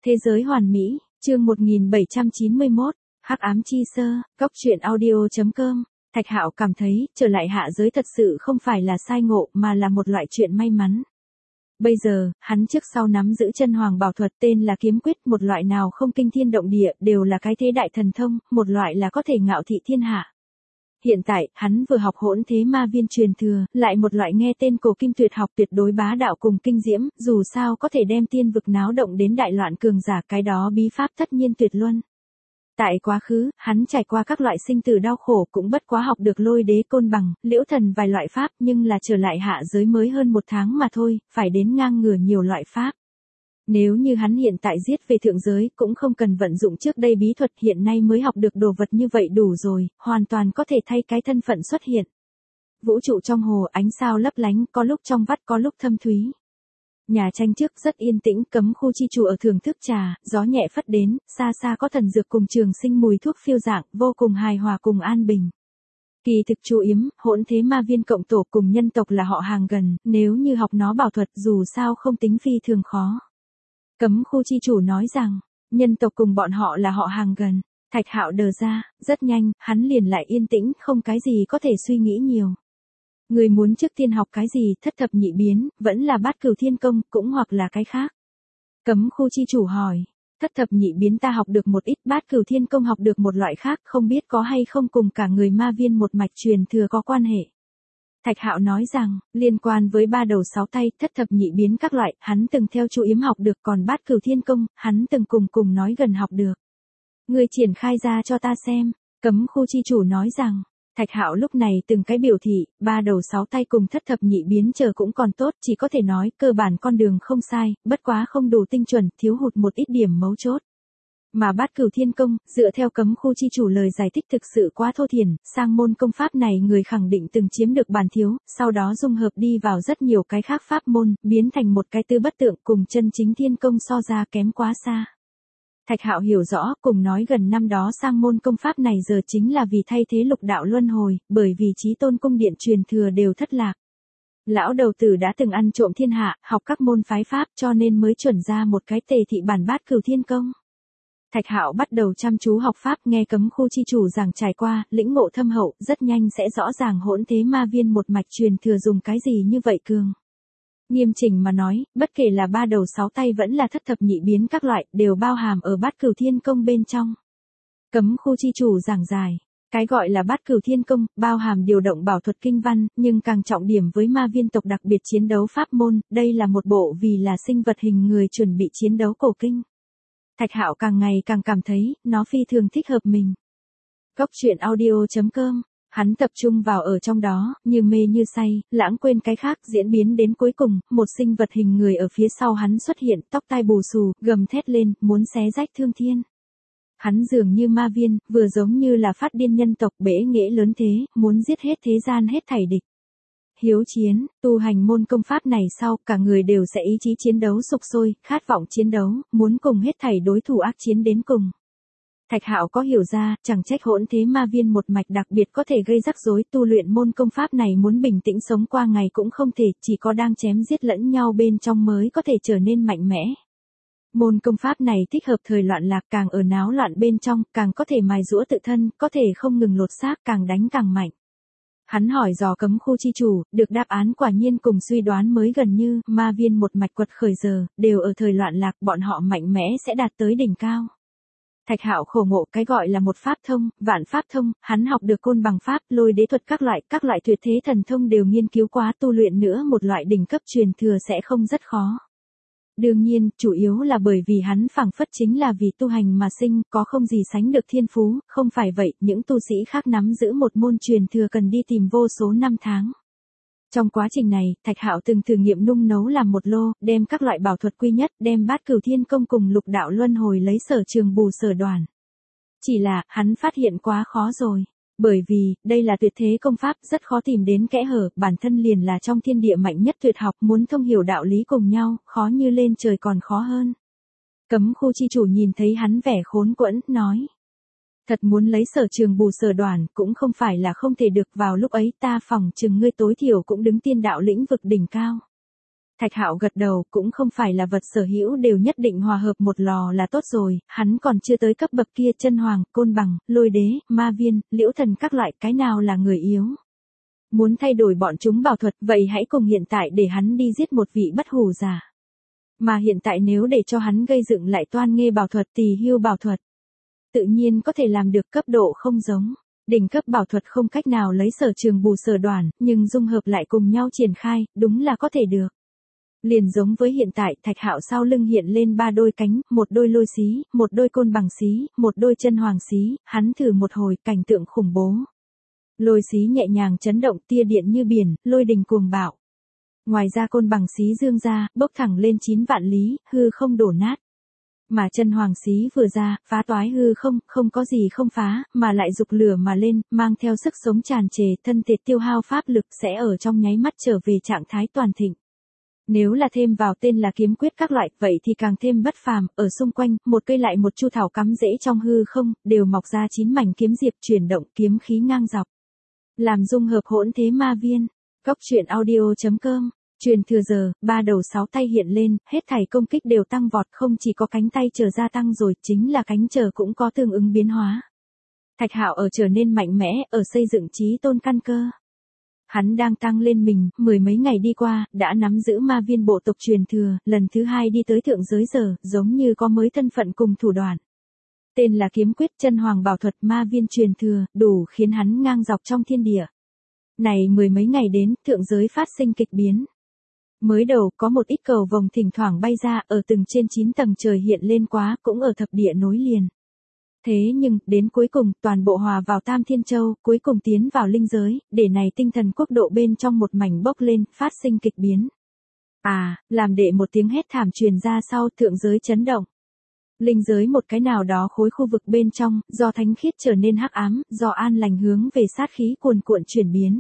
Thế giới hoàn mỹ, chương 1791, Hắc ám chi sơ, Góc truyện audio.com. Thạch Hạo cảm thấy, trở lại hạ giới thật sự không phải là sai ngộ mà là một loại chuyện may mắn. Bây giờ, hắn trước sau nắm giữ chân hoàng bảo thuật tên là kiếm quyết, một loại nào không kinh thiên động địa, đều là cái thế đại thần thông, một loại là có thể ngạo thị thiên hạ. Hiện tại, hắn vừa học hỗn thế ma viên truyền thừa, lại một loại nghe tên cổ kim tuyệt học tuyệt đối bá đạo cùng kinh diễm, dù sao có thể đem tiên vực náo động đến đại loạn cường giả, cái đó bí pháp tất nhiên tuyệt luân. Tại quá khứ, hắn trải qua các loại sinh tử đau khổ cũng bất quá học được Lôi Đế Côn Bằng, Liễu Thần vài loại pháp, nhưng là trở lại hạ giới mới hơn một tháng mà thôi, phải đến ngang ngửa nhiều loại pháp. Nếu như hắn hiện tại giết về thượng giới, cũng không cần vận dụng trước đây bí thuật, hiện nay mới học được đồ vật như vậy đủ rồi, hoàn toàn có thể thay cái thân phận xuất hiện. Vũ trụ trong hồ, ánh sao lấp lánh, có lúc trong vắt có lúc thâm thúy. Nhà tranh trước rất yên tĩnh, cấm khu chi chủ ở thưởng thức trà, gió nhẹ phất đến, xa xa có thần dược cùng trường sinh mùi thuốc phiêu dạng, vô cùng hài hòa cùng an bình. Kỳ thực chú yếm, hỗn thế ma viên cộng tổ cùng nhân tộc là họ hàng gần, nếu như học nó bảo thuật dù sao không tính phi thường khó. Cấm khu chi chủ nói rằng, nhân tộc cùng bọn họ là họ hàng gần. Thạch Hạo đờ ra, rất nhanh, hắn liền lại yên tĩnh, không cái gì có thể suy nghĩ nhiều. Người muốn trước tiên học cái gì, thất thập nhị biến, vẫn là bát cửu thiên công, cũng hoặc là cái khác. Cấm khu chi chủ hỏi, thất thập nhị biến ta học được một ít, bát cửu thiên công học được một loại khác, không biết có hay không cùng cả người ma viên một mạch truyền thừa có quan hệ. Thạch Hạo nói rằng, liên quan với ba đầu sáu tay, thất thập nhị biến các loại, hắn từng theo chú yếm học được, còn bát cửu thiên công, hắn từng cùng nói gần học được. Ngươi triển khai ra cho ta xem, cấm khu chi chủ nói rằng. Thạch Hạo lúc này từng cái biểu thị, ba đầu sáu tay cùng thất thập nhị biến chờ cũng còn tốt, chỉ có thể nói, cơ bản con đường không sai, bất quá không đủ tinh chuẩn, thiếu hụt một ít điểm mấu chốt. Mà bát cửu thiên công, dựa theo cấm khu chi chủ lời giải thích thực sự quá thô thiển, sang môn công pháp này người khẳng định từng chiếm được bản thiếu, sau đó dung hợp đi vào rất nhiều cái khác pháp môn, biến thành một cái tư bất tượng cùng chân chính thiên công so ra kém quá xa. Thạch Hạo hiểu rõ, cùng nói gần năm đó sang môn công pháp này giờ chính là vì thay thế lục đạo luân hồi, bởi vì Chí Tôn cung điện truyền thừa đều thất lạc. Lão đầu tử đã từng ăn trộm thiên hạ, học các môn phái pháp cho nên mới chuẩn ra một cái tề thị bản bát cửu thiên công. Thạch Hạo bắt đầu chăm chú học pháp, nghe cấm khu chi chủ giảng trải qua, lĩnh ngộ thâm hậu, rất nhanh sẽ rõ ràng hỗn thế ma viên một mạch truyền thừa dùng cái gì như vậy cường. Nghiêm chỉnh mà nói, bất kể là ba đầu sáu tay vẫn là thất thập nhị biến các loại, đều bao hàm ở bát cửu thiên công bên trong. Cấm khu chi chủ giảng giải, cái gọi là bát cửu thiên công, bao hàm điều động bảo thuật kinh văn, nhưng càng trọng điểm với ma viên tộc đặc biệt chiến đấu pháp môn, đây là một bộ vì là sinh vật hình người chuẩn bị chiến đấu cổ kinh. Thạch Hạo càng ngày càng cảm thấy, nó phi thường thích hợp mình. Góc truyện audio.com. Hắn tập trung vào ở trong đó, như mê như say, lãng quên cái khác, diễn biến đến cuối cùng, một sinh vật hình người ở phía sau hắn xuất hiện, tóc tai bù xù, gầm thét lên, muốn xé rách thương thiên. Hắn dường như ma viên, vừa giống như là phát điên nhân tộc bể nghệ lớn thế, muốn giết hết thế gian hết thảy địch. Hiếu chiến, tu hành môn công pháp này sau, cả người đều sẽ ý chí chiến đấu sục sôi, khát vọng chiến đấu, muốn cùng hết thảy đối thủ ác chiến đến cùng. Thạch Hạo có hiểu ra, chẳng trách hỗn thế ma viên một mạch đặc biệt có thể gây rắc rối, tu luyện môn công pháp này muốn bình tĩnh sống qua ngày cũng không thể, chỉ có đang chém giết lẫn nhau bên trong mới có thể trở nên mạnh mẽ. Môn công pháp này thích hợp thời loạn lạc, càng ở náo loạn bên trong, càng có thể mài giũa tự thân, có thể không ngừng lột xác, càng đánh càng mạnh. Hắn hỏi dò cấm khu chi chủ, được đáp án quả nhiên cùng suy đoán mới gần như, ma viên một mạch quật khởi giờ, đều ở thời loạn lạc, bọn họ mạnh mẽ sẽ đạt tới đỉnh cao. Thạch Hạo khổ ngộ, cái gọi là một pháp thông, vạn pháp thông, hắn học được côn bằng pháp, lôi đế thuật các loại tuyệt thế thần thông đều nghiên cứu quá, tu luyện nữa một loại đỉnh cấp truyền thừa sẽ không rất khó. Đương nhiên, chủ yếu là bởi vì hắn phảng phất chính là vì tu hành mà sinh, có không gì sánh được thiên phú, không phải vậy, những tu sĩ khác nắm giữ một môn truyền thừa cần đi tìm vô số năm tháng. Trong quá trình này, Thạch Hạo từng thử nghiệm nung nấu làm một lô, đem các loại bảo thuật quy nhất, đem bát cửu thiên công cùng lục đạo luân hồi lấy sở trường bù sở đoàn. Chỉ là, hắn phát hiện quá khó rồi. Bởi vì, đây là tuyệt thế công pháp, rất khó tìm đến kẽ hở, bản thân liền là trong thiên địa mạnh nhất tuyệt học, muốn thông hiểu đạo lý cùng nhau, khó như lên trời còn khó hơn. Cấm khu chi chủ nhìn thấy hắn vẻ khốn quẫn, nói. Thật muốn lấy sở trường bù sở đoàn, cũng không phải là không thể được, vào lúc ấy ta phỏng chừng ngươi tối thiểu cũng đứng tiên đạo lĩnh vực đỉnh cao. Thạch Hạo gật đầu, cũng không phải là vật sở hữu đều nhất định hòa hợp một lò là tốt rồi, hắn còn chưa tới cấp bậc kia, chân hoàng, côn bằng, lôi đế, ma viên, liễu thần các loại, cái nào là người yếu. Muốn thay đổi bọn chúng bảo thuật, vậy hãy cùng hiện tại để hắn đi giết một vị bất hủ giả. Mà hiện tại nếu để cho hắn gây dựng lại toan nghê bảo thuật, tỳ hưu bảo thuật, tự nhiên có thể làm được, cấp độ không giống. Đỉnh cấp bảo thuật không cách nào lấy sở trường bù sở đoản, nhưng dung hợp lại cùng nhau triển khai, đúng là có thể được. Liền giống với hiện tại, Thạch Hạo sau lưng hiện lên 3 đôi cánh, một đôi lôi xí, một đôi côn bằng xí, một đôi chân hoàng xí, hắn thử một hồi, cảnh tượng khủng bố. Lôi xí nhẹ nhàng chấn động, tia điện như biển, lôi đình cuồng bạo. Ngoài ra côn bằng xí dương ra, bốc thẳng lên 9 vạn lý, hư không đổ nát. Mà chân hoàng xí vừa ra, phá toái hư không, không có gì không phá, mà lại dục lửa mà lên, mang theo sức sống tràn trề, thân thể tiêu hao pháp lực sẽ ở trong nháy mắt trở về trạng thái toàn thịnh. Nếu là thêm vào tên là kiếm quyết các loại, vậy thì càng thêm bất phàm, ở xung quanh, một cây lại một chu thảo cắm rễ trong hư không, đều mọc ra 9 mảnh kiếm diệp chuyển động, kiếm khí ngang dọc. Làm dung hợp hỗn thế ma viên. Cóc truyện audio.com. Truyền thừa giờ, 3 đầu 6 tay hiện lên, hết thảy công kích đều tăng vọt, không chỉ có cánh tay trở gia tăng rồi, chính là cánh trở cũng có tương ứng biến hóa. Thạch Hạo ở trở nên mạnh mẽ, ở xây dựng chí tôn căn cơ. Hắn đang tăng lên mình, 10 mấy ngày đi qua, đã nắm giữ ma viên bộ tộc truyền thừa, lần thứ 2 đi tới thượng giới giờ, giống như có mới thân phận cùng thủ đoạn. Tên là kiếm quyết, chân hoàng bảo thuật, ma viên truyền thừa, đủ khiến hắn ngang dọc trong thiên địa. Này 10 mấy ngày đến, thượng giới phát sinh kịch biến. Mới đầu, có một ít cầu vồng thỉnh thoảng bay ra, ở từng trên 9 tầng trời hiện lên quá, cũng ở thập địa nối liền. Thế nhưng, đến cuối cùng, toàn bộ hòa vào Tam Thiên Châu, cuối cùng tiến vào linh giới, để này tinh thần quốc độ bên trong một mảnh bốc lên, phát sinh kịch biến. Làm đệ một tiếng hét thảm truyền ra sau, thượng giới chấn động. Linh giới một cái nào đó khối khu vực bên trong, do thánh khiết trở nên hắc ám, do an lành hướng về sát khí cuồn cuộn chuyển biến.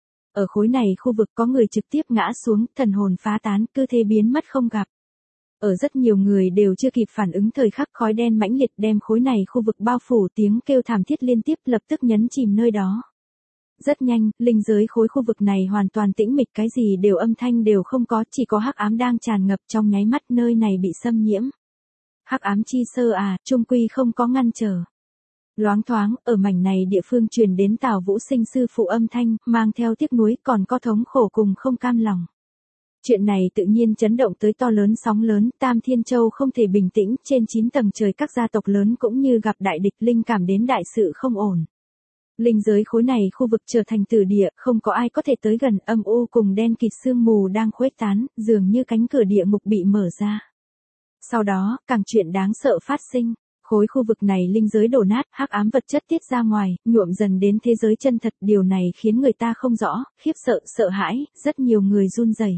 Ở khối này khu vực có người trực tiếp ngã xuống, thần hồn phá tán, cứ thế biến mất không gặp. Ở rất nhiều người đều chưa kịp phản ứng thời khắc, khói đen mãnh liệt đem khối này khu vực bao phủ, tiếng kêu thảm thiết liên tiếp lập tức nhấn chìm nơi đó. Rất nhanh, linh giới khối khu vực này hoàn toàn tĩnh mịch, cái gì đều âm thanh đều không có, chỉ có hắc ám đang tràn ngập, trong nháy mắt nơi này bị xâm nhiễm. Hắc ám chi sơ chung quy không có ngăn trở. Loáng thoáng, ở mảnh này địa phương truyền đến Tào Vũ Sinh sư phụ âm thanh, mang theo tiếc nuối, còn có thống khổ cùng không cam lòng. Chuyện này tự nhiên chấn động tới to lớn sóng lớn, Tam Thiên Châu không thể bình tĩnh, trên 9 tầng trời các gia tộc lớn cũng như gặp đại địch, linh cảm đến đại sự không ổn. Linh giới khối này khu vực trở thành tử địa, không có ai có thể tới gần, âm u cùng đen kịt sương mù đang khuếch tán, dường như cánh cửa địa ngục bị mở ra. Sau đó, càng chuyện đáng sợ phát sinh. Khối khu vực này linh giới đổ nát, hắc ám vật chất tiết ra ngoài, nhuộm dần đến thế giới chân thật, điều này khiến người ta không rõ, khiếp sợ, sợ hãi, rất nhiều người run rẩy.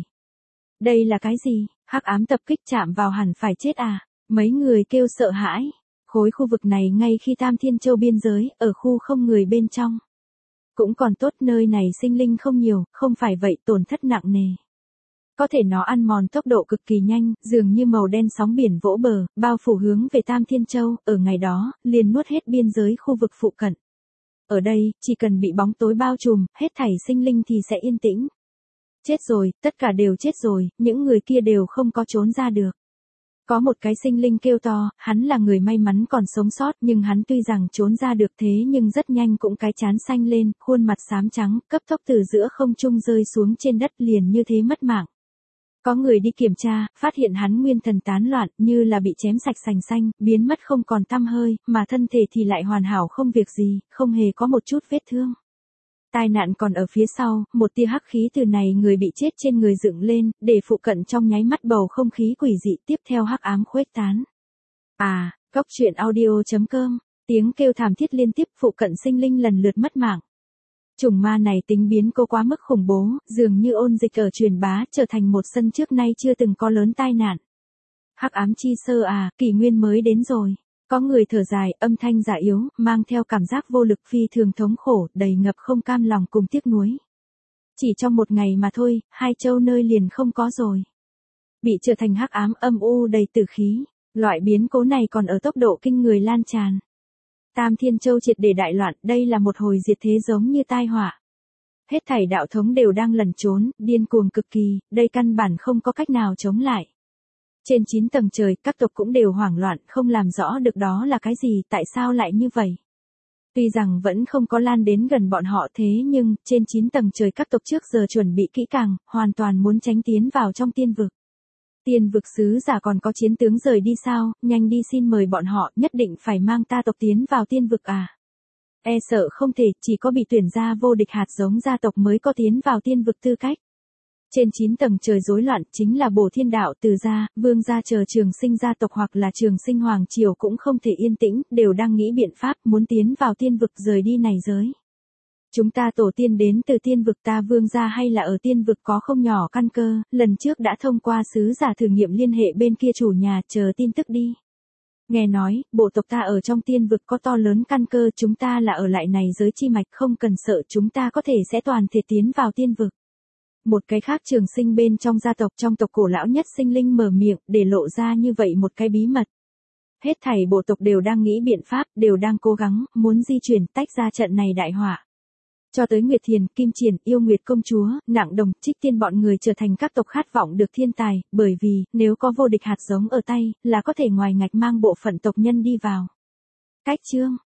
Đây là cái gì? Hắc ám tập kích chạm vào hẳn phải chết Mấy người kêu sợ hãi. Khối khu vực này ngay khi Tam Thiên Châu biên giới, ở khu không người bên trong. Cũng còn tốt, nơi này sinh linh không nhiều, không phải vậy tổn thất nặng nề. Có thể nó ăn mòn tốc độ cực kỳ nhanh, dường như màu đen sóng biển vỗ bờ, bao phủ hướng về Tam Thiên Châu, ở ngày đó, liền nuốt hết biên giới khu vực phụ cận. Ở đây, chỉ cần bị bóng tối bao trùm, hết thảy sinh linh thì sẽ yên tĩnh. Chết rồi, tất cả đều chết rồi, những người kia đều không có trốn ra được. Có một cái sinh linh kêu to, hắn là người may mắn còn sống sót, nhưng hắn tuy rằng trốn ra được thế nhưng rất nhanh cũng cái trán xanh lên, khuôn mặt xám trắng, cấp tốc từ giữa không trung rơi xuống trên đất, liền như thế mất mạng. Có người đi kiểm tra, phát hiện hắn nguyên thần tán loạn, như là bị chém sạch sành xanh, biến mất không còn tăm hơi, mà thân thể thì lại hoàn hảo không việc gì, không hề có một chút vết thương. Tai nạn còn ở phía sau, một tia hắc khí từ này người bị chết trên người dựng lên, để phụ cận trong nháy mắt bầu không khí quỷ dị, tiếp theo hắc ám khuếch tán. Cóc truyện audio.com, tiếng kêu thảm thiết liên tiếp, phụ cận sinh linh lần lượt mất mạng. Chủng ma này tính biến cô quá mức khủng bố, dường như ôn dịch ở truyền bá, trở thành một sân trước nay chưa từng có lớn tai nạn. Hắc ám chi sơ kỷ nguyên mới đến rồi. Có người thở dài, âm thanh giả yếu, mang theo cảm giác vô lực phi thường thống khổ, đầy ngập không cam lòng cùng tiếc nuối. Chỉ trong một ngày mà thôi, 2 châu nơi liền không có rồi. Bị trở thành hắc ám âm u đầy tử khí, loại biến cố này còn ở tốc độ kinh người lan tràn. Tam Thiên Châu triệt để đại loạn, đây là một hồi diệt thế giống như tai họa. Hết thảy đạo thống đều đang lẩn trốn, điên cuồng cực kỳ, đây căn bản không có cách nào chống lại. Trên 9 tầng trời, các tộc cũng đều hoảng loạn, không làm rõ được đó là cái gì, tại sao lại như vậy. Tuy rằng vẫn không có lan đến gần bọn họ thế nhưng, trên 9 tầng trời các tộc trước giờ chuẩn bị kỹ càng, hoàn toàn muốn tránh tiến vào trong tiên vực. Tiên vực sứ giả còn có chiến tướng rời đi sao, nhanh đi xin mời bọn họ, nhất định phải mang ta tộc tiến vào tiên vực à. E sợ không thể, chỉ có bị tuyển ra vô địch hạt giống gia tộc mới có tiến vào tiên vực tư cách. Trên 9 tầng trời rối loạn chính là Bổ Thiên Đạo Từ gia, Vương gia chờ Trường Sinh gia tộc hoặc là Trường Sinh hoàng triều cũng không thể yên tĩnh, đều đang nghĩ biện pháp muốn tiến vào tiên vực rời đi này giới. Chúng ta tổ tiên đến từ tiên vực, ta Vương gia hay là ở tiên vực có không nhỏ căn cơ, lần trước đã thông qua sứ giả thử nghiệm liên hệ bên kia chủ nhà, chờ tin tức đi. Nghe nói, bộ tộc ta ở trong tiên vực có to lớn căn cơ, chúng ta là ở lại này giới chi mạch, không cần sợ, chúng ta có thể sẽ toàn thể tiến vào tiên vực. Một cái khác Trường Sinh bên trong gia tộc, trong tộc cổ lão nhất sinh linh mở miệng, để lộ ra như vậy một cái bí mật. Hết thảy bộ tộc đều đang nghĩ biện pháp, đều đang cố gắng, muốn di chuyển, tách ra trận này đại họa. Cho tới Nguyệt Thiền, Kim Triển, Yêu Nguyệt công chúa, Nặng Đồng, Trích Tiên bọn người trở thành các tộc khát vọng được thiên tài, bởi vì, nếu có vô địch hạt giống ở tay, là có thể ngoài ngạch mang bộ phận tộc nhân đi vào. Cách chương